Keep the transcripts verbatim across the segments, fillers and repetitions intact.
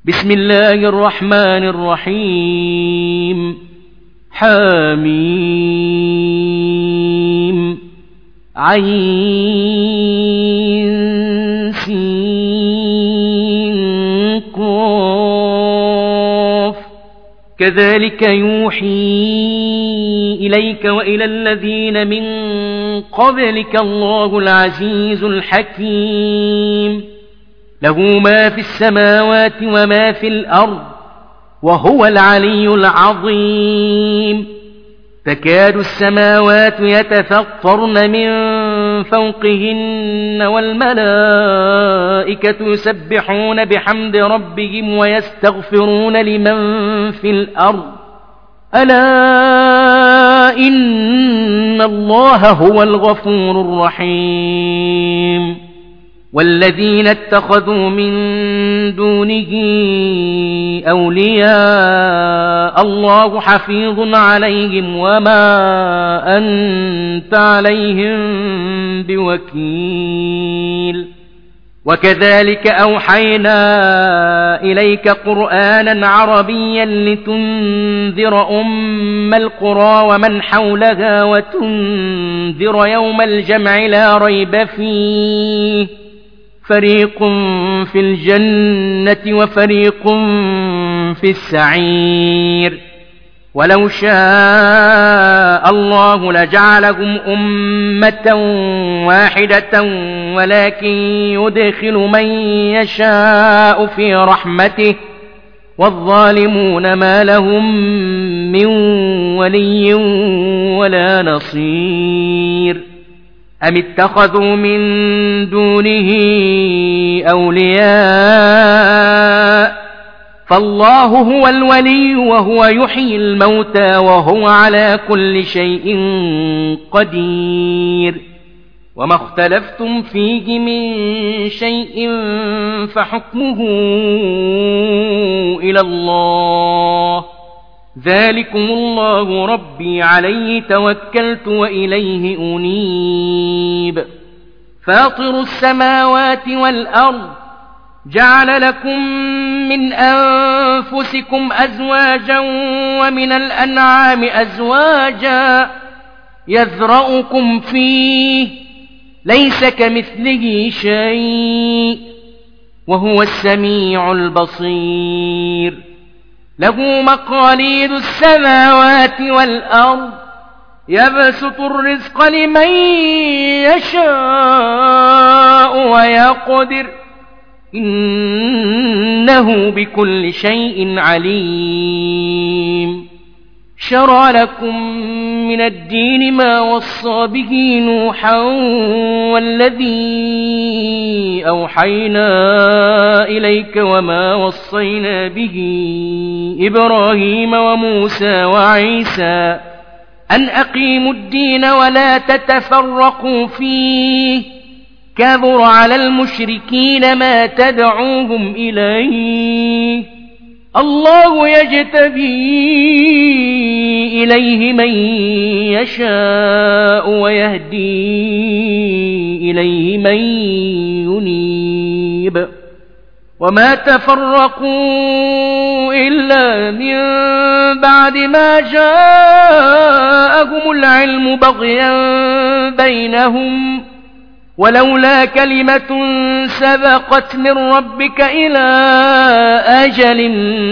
بسم الله الرحمن الرحيم حميم عين سين قاف كذلك يوحي إليك وإلى الذين من قبلك الله العزيز الحكيم له ما في السماوات وما في الأرض وهو العلي العظيم تكاد السماوات يتفطرن من فوقهن والملائكة يسبحون بحمد ربهم ويستغفرون لمن في الأرض ألا إن الله هو الغفور الرحيم والذين اتخذوا من دونه أولياء الله حفيظ عليهم وما أنت عليهم بوكيل وكذلك أوحينا إليك قرآنا عربيا لتنذر أم القرى ومن حولها وتنذر يوم الجمع لا ريب فيه فريق في الجنة وفريق في السعير ولو شاء الله لجعلهم أمة واحدة ولكن يدخل من يشاء في رحمته والظالمون ما لهم من ولي ولا نصير أم اتخذوا من دونه أولياء فالله هو الولي وهو يحيي الموتى وهو على كل شيء قدير وما اختلفتم فيه من شيء فحكمه إلى الله ذلكم الله ربي عليه توكلت وإليه أنيب فاطر السماوات والأرض جعل لكم من أنفسكم أزواجا ومن الأنعام أزواجا يذرأكم فيه ليس كمثله شيء وهو السميع البصير له مقاليد السماوات والأرض يبسط الرزق لمن يشاء ويقدر إنه بكل شيء عليم شرع لكم من الدين ما وصى به نوحا والذي أوحينا إليك وما وصينا به إبراهيم وموسى وعيسى أن أقيموا الدين ولا تتفرقوا فيه كبر على المشركين ما تدعوهم إليه الله يجتبي إليه من يشاء ويهدي إليه من ينيب وما تفرقوا إلا من بعد ما جاءهم العلم بغيا بينهم ولولا كلمة سبقت من ربك إلى أجل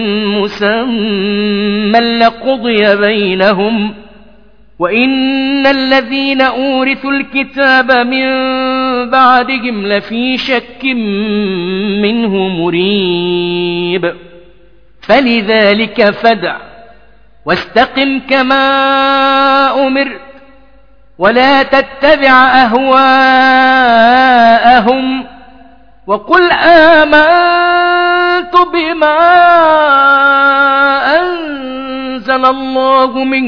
مسمى لقضي بينهم وإن الذين أورثوا الكتاب من بعدهم لفي شك منه مريب فلذلك فادع واستقم كما أمرت ولا تتبع أهواءهم وقل آمنت بما أنزل الله من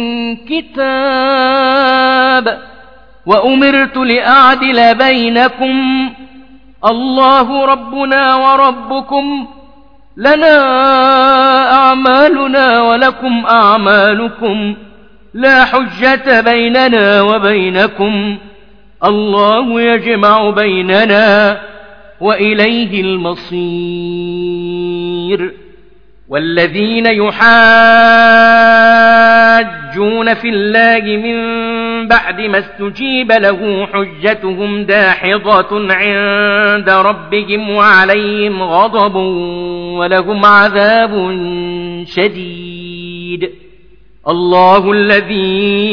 كتاب وأمرت لأعدل بينكم الله ربنا وربكم لنا أعمالنا ولكم أعمالكم لا حجة بيننا وبينكم الله يجمع بيننا وإليه المصير بصير والذين يحاجون في الله من بعد ما استجيب له حجتهم داحضة عند ربهم وعليهم غضب ولهم عذاب شديد. الله الذي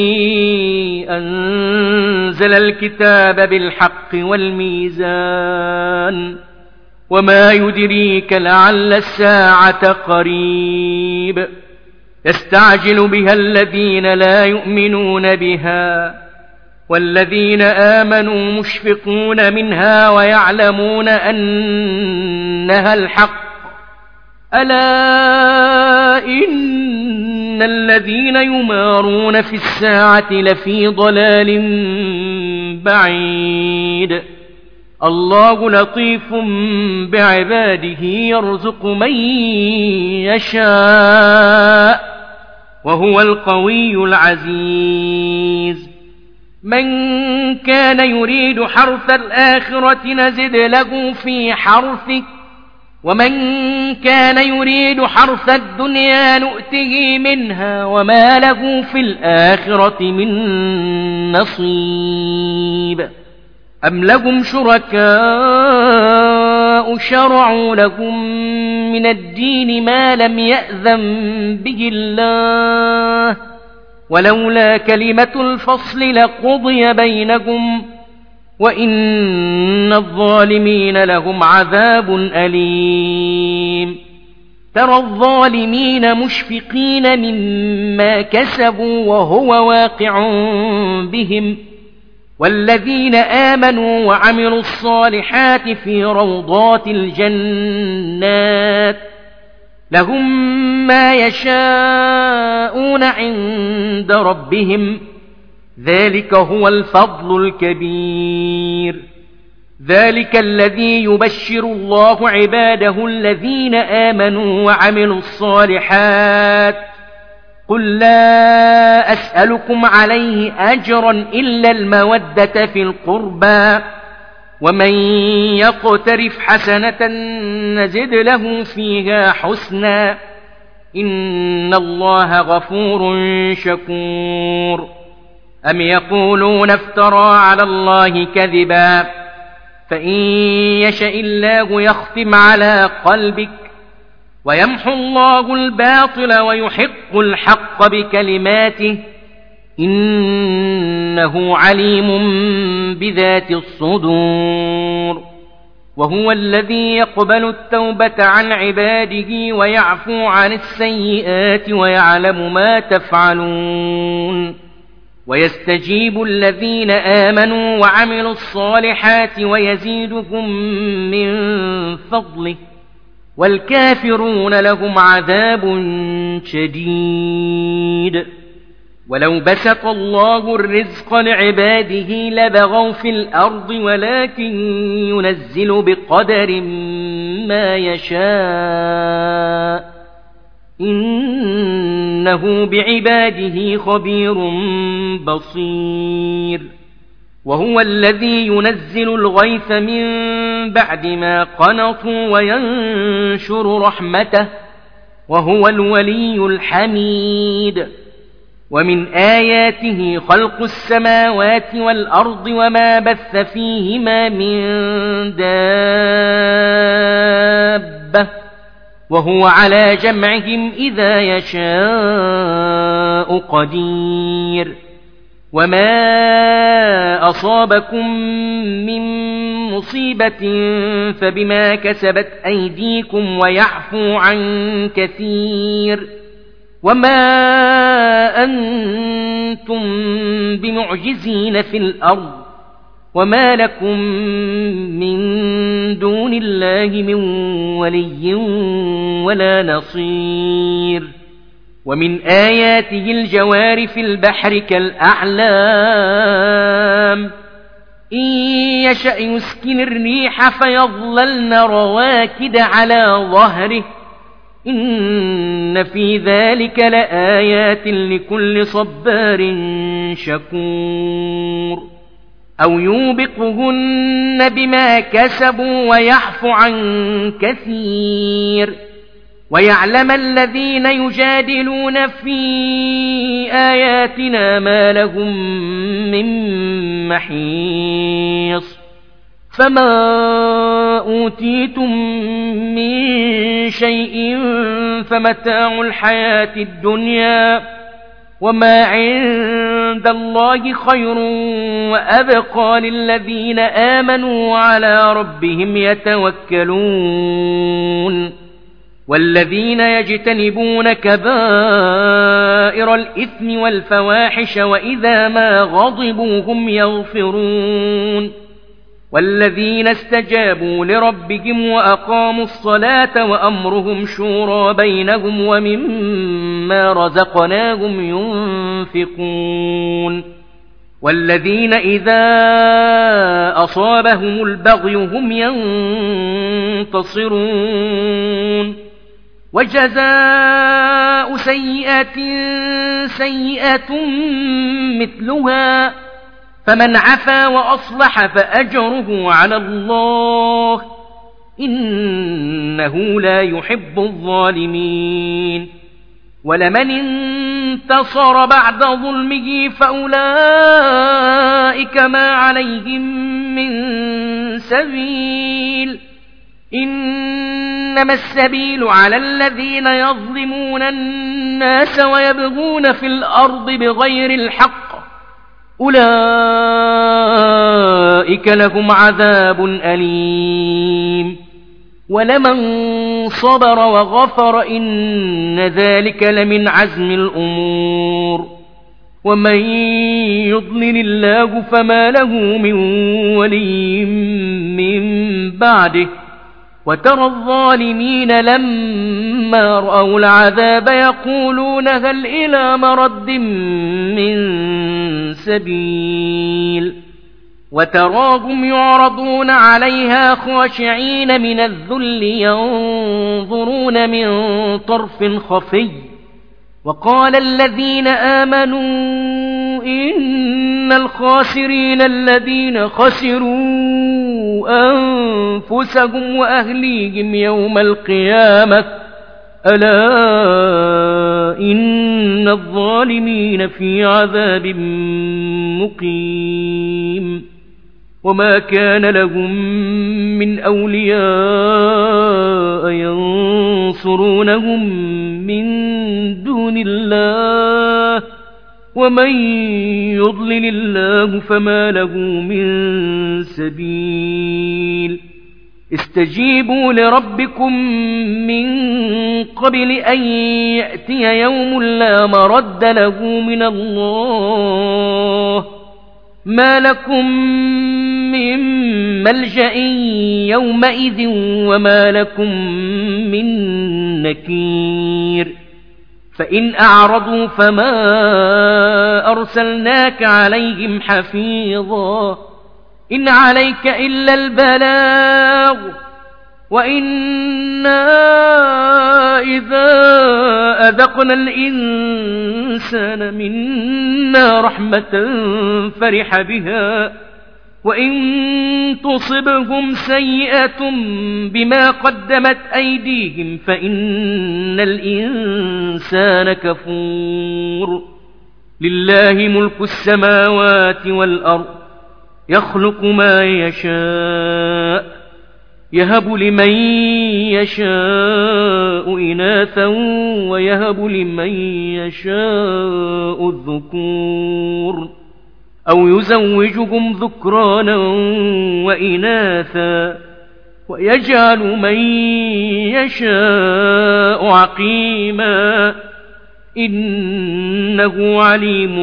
أنزل الكتاب بالحق والميزان وما يدريك لعل الساعة قريب يستعجل بها الذين لا يؤمنون بها والذين آمنوا مشفقون منها ويعلمون أنها الحق ألا إن الذين يمارون في الساعة لفي ضلال بعيد. الله لطيف بعباده يرزق من يشاء وهو القوي العزيز. من كان يريد حرث الآخرة نزد له في حرثه ومن كان يريد حرث الدنيا نؤته منها وما له في الآخرة من نصيب. أم لهم شركاء شرعوا لهم من الدين ما لم يأذن به الله ولولا كلمة الفصل لقضي بينهم وإن الظالمين لهم عذاب أليم. ترى الظالمين مشفقين مما كسبوا وهو واقع بهم والذين آمنوا وعملوا الصالحات في روضات الجنات لهم ما يشاءون عند ربهم ذلك هو الفضل الكبير. ذلك الذي يبشر الله عباده الذين آمنوا وعملوا الصالحات قل لا أسألكم عليه أجرا إلا المودة في القربى ومن يقترف حسنة نزد له فيها حسنا إن الله غفور شكور. أم يقولون افترى على الله كذبا فإن يشأ الله يختم على قلبك ويمحو الله الباطل ويحق الحق بكلماته إنه عليم بذات الصدور. وهو الذي يقبل التوبة عن عباده ويعفو عن السيئات ويعلم ما تفعلون ويستجيب الذين آمنوا وعملوا الصالحات ويزيدهم من فضله والكافرون لهم عذاب شديد. ولو بسط الله الرزق لعباده لبغوا في الأرض ولكن ينزل بقدر ما يشاء إنه بعباده خبير بصير. وهو الذي ينزل الغيث من بعد ما قنطوا وينشر رحمته وهو الولي الحميد. ومن آياته خلق السماوات والأرض وما بث فيهما من دابة وهو على جمعهم إذا يشاء قدير. وما أصابكم من مصيبة فبما كسبت أيديكم ويعفو عن كثير. وما أنتم بمعجزين في الأرض وما لكم من دون الله من ولي ولا نصير. ومن آياته الجوار في البحر كالأعلام إن يشأ يسكن الريح فيظللن رواكد على ظهره إن في ذلك لآيات لكل صبار شكور. أو يوبقهن بما كسبوا ويعفو عن كثير. ويعلم الذين يجادلون في آياتنا ما لهم من محيص فما أوتيتم من شيء فمتاع الحياة الدنيا وما عند الله خير وأبقى للذين آمنوا وعلى ربهم يتوكلون والذين يجتنبون كبائر الإثم والفواحش وإذا ما غضبوا هم يغفرون والذين استجابوا لربهم وأقاموا الصلاة وأمرهم شورى بينهم ومما رزقناهم ينفقون والذين إذا أصابهم البغي هم ينتصرون وجزاء سيئة سيئة مثلها فمن عفا وأصلح فأجره على الله إنه لا يحب الظالمين ولمن انتصر بعد ظلمه فأولئك ما عليهم من سبيل إنما السبيل على الذين يظلمون الناس ويبغون في الأرض بغير الحق أولئك لهم عذاب أليم ولمن صبر وغفر إن ذلك لمن عزم الأمور ومن يضلل الله فما له من ولي من بعده وترى الظالمين لما رأوا العذاب يقولون هل إلى مرد من سبيل وتراهم يعرضون عليها خاشعين من الذل ينظرون من طرف خفي وقال الذين آمنوا إن الخاسرين الذين خسروا أنفسهم وأهليهم يوم القيامة ألا إن الظالمين في عذاب مقيم وما كان لهم من أولياء ينصرونهم من دون الله ومن يضلل الله فما له من سبيل استجيبوا لربكم من قبل أن يأتي يوم لا مرد له من الله ما لكم من ملجأ يومئذ وما لكم من نكير فإن أعرضوا فما أرسلناك عليهم حفيظا إن عليك إلا البلاغ وإنا إذا أذقنا الإنسان منا رحمة فرح بها وإن تصبهم سيئة بما قدمت أيديهم فإن الإنسان كفور لله ملك السماوات والأرض يخلق ما يشاء يهب لمن يشاء إناثا ويهب لمن يشاء الذكور أو يزوجهم ذكرانا وإناثا ويجعل من يشاء عقيما إنه عليم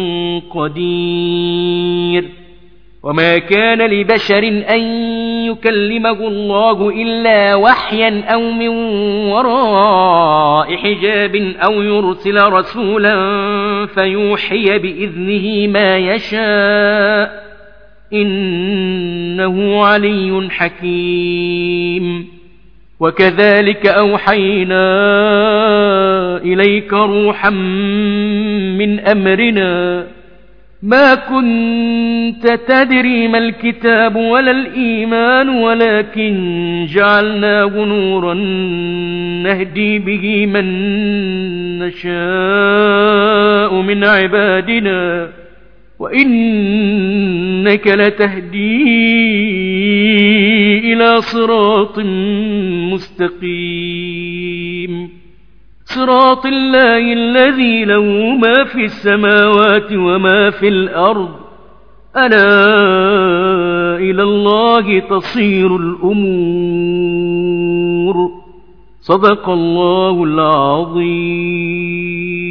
قدير وما كان لبشر أن يكلمه الله إلا وحيا أو من وراء حجاب أو يرسل رسولا فيوحي بإذنه ما يشاء إنه علي حكيم وكذلك أوحينا إليك روحا من أمرنا ما كنت تدري ما الكتاب ولا الإيمان ولكن جعلناه نورا نهدي به من نشاء من عبادنا وإنك لتهدي إلى صراط مستقيم صراط الله الذي له ما في السماوات وما في الأرض ألا إلى الله تصير الأمور صدق الله العظيم.